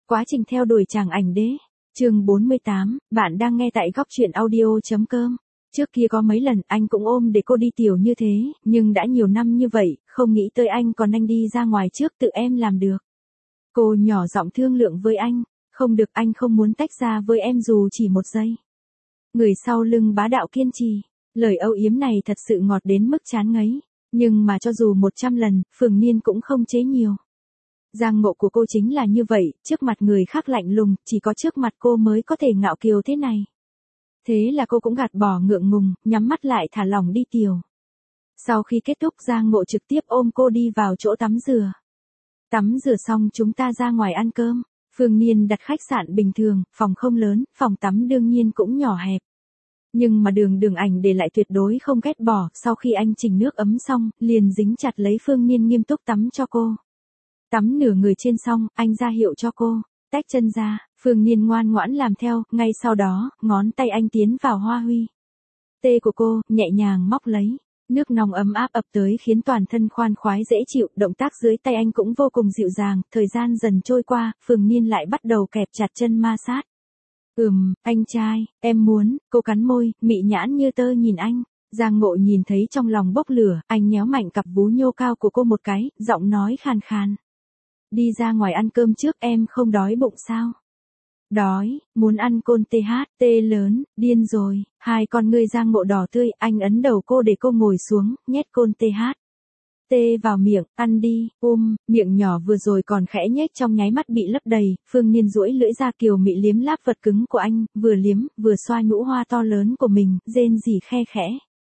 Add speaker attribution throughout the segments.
Speaker 1: Quá trình theo đuổi chàng ảnh đế. Chương 48, bạn đang nghe tại góc truyện audio.com. Trước kia có mấy lần anh cũng ôm để cô đi tiểu như thế, nhưng đã nhiều năm như vậy, không nghĩ tới anh còn anh đi ra ngoài trước tự em làm được. Cô nhỏ giọng thương lượng với anh, không được, anh không muốn tách ra với em dù chỉ một giây. Người sau lưng bá đạo kiên trì, lời âu yếm này thật sự ngọt đến mức chán ngấy, nhưng mà cho dù 100 lần, Phường Niên cũng không chế nhiều. Giang ngộ của cô chính là như vậy, trước mặt người khác lạnh lùng, chỉ có trước mặt cô mới có thể ngạo kiều thế này. Thế là cô cũng gạt bỏ ngượng ngùng, nhắm mắt lại thả lỏng đi tiểu. Sau khi kết thúc, Giang Ngộ trực tiếp ôm cô đi vào chỗ tắm rửa. Tắm rửa xong chúng ta ra ngoài ăn cơm. Phương Niên đặt khách sạn bình thường, phòng không lớn, phòng tắm đương nhiên cũng nhỏ hẹp. Nhưng mà đường ảnh để lại tuyệt đối không ghét bỏ, sau khi anh chỉnh nước ấm xong, liền dính chặt lấy Phương Niên nghiêm túc tắm cho cô. Tắm nửa người trên xong, anh ra hiệu cho cô, tách chân ra, Phương Niên ngoan ngoãn làm theo, ngay sau đó, ngón tay anh tiến vào hoa huy. Tê của cô, nhẹ nhàng móc lấy, nước nóng ấm áp ập tới khiến toàn thân khoan khoái dễ chịu, động tác dưới tay anh cũng vô cùng dịu dàng, thời gian dần trôi qua, Phương Niên lại bắt đầu kẹp chặt chân ma sát. Anh trai, em muốn, cô cắn môi, mị nhãn như tơ nhìn anh. Giang Ngộ nhìn thấy trong lòng bốc lửa, anh nhéo mạnh cặp vú nhô cao của cô một cái, giọng nói khàn khàn. Đi ra ngoài ăn cơm trước, em không đói bụng sao? Đói, muốn ăn côn THT lớn, điên rồi. Hai con ngươi Giang Ngộ đỏ tươi, anh ấn đầu cô để cô ngồi xuống, nhét côn THT vào miệng, ăn đi, miệng nhỏ vừa rồi còn khẽ nhếch trong nháy mắt bị lấp đầy, Phương Niên duỗi lưỡi ra kiều mị liếm láp vật cứng của anh, vừa liếm, vừa xoa nhũ hoa to lớn của mình, rên rỉ khe khẽ.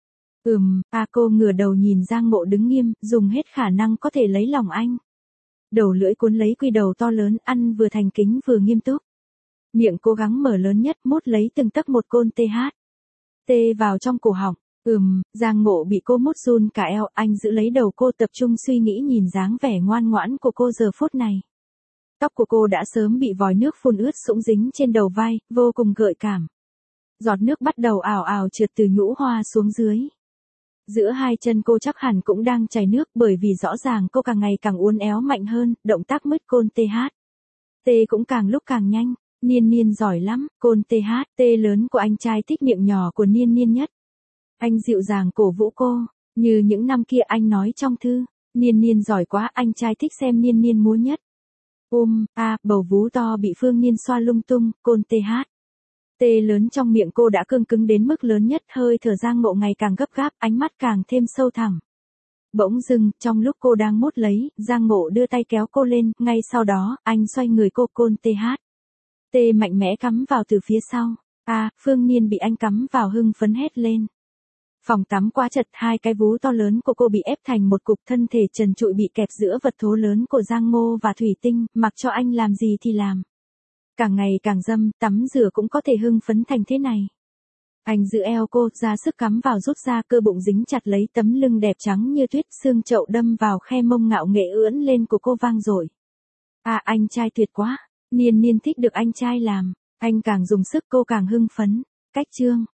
Speaker 1: Cô ngửa đầu nhìn Giang Ngộ đứng nghiêm, dùng hết khả năng có thể lấy lòng anh. Đầu lưỡi cuốn lấy quy đầu to lớn, ăn vừa thành kính vừa nghiêm túc. Miệng cố gắng mở lớn nhất, mút lấy từng tấc một côn THT vào trong cổ họng. Giang Ngộ bị cô mút run cả eo, anh giữ lấy đầu cô tập trung suy nghĩ nhìn dáng vẻ ngoan ngoãn của cô giờ phút này. Tóc của cô đã sớm bị vòi nước phun ướt sũng dính trên đầu vai, vô cùng gợi cảm. Giọt nước bắt đầu ào ào trượt từ nhũ hoa xuống dưới. Giữa hai chân cô chắc hẳn cũng đang chảy nước bởi vì rõ ràng cô càng ngày càng uốn éo mạnh hơn, động tác mứt côn THT cũng càng lúc càng nhanh. Niên giỏi lắm, côn THT lớn của anh trai thích miệng nhỏ của Niên nhất. Anh dịu dàng cổ vũ cô, như những năm kia anh nói trong thư, Niên giỏi quá, anh trai thích xem Niên múa nhất. Bầu vú to bị Phương Niên xoa lung tung, côn THT lớn trong miệng cô đã cương cứng đến mức lớn nhất, hơi thở Giang Ngộ ngày càng gấp gáp, ánh mắt càng thêm sâu thẳm. Bỗng dưng, trong lúc cô đang mút lấy, Giang Ngộ đưa tay kéo cô lên, ngay sau đó, anh xoay người cô, côn THT mạnh mẽ cắm vào từ phía sau. Phương Niên bị anh cắm vào hưng phấn hét lên. Phòng tắm quá chật, hai cái vú to lớn của cô bị ép thành một cục, thân thể trần trụi bị kẹp giữa vật thố lớn của Giang Ngô và Thủy Tinh, mặc cho anh làm gì thì làm. Càng ngày càng dâm, tắm rửa cũng có thể hưng phấn thành thế này. Anh giữ eo cô, ra sức cắm vào rút ra, cơ bụng dính chặt lấy tấm lưng đẹp trắng như tuyết, xương chậu đâm vào khe mông ngạo nghệ ưỡn lên của cô vang dội. Anh trai tuyệt quá. Niên thích được anh trai làm. Anh càng dùng sức cô càng hưng phấn. Cách chương.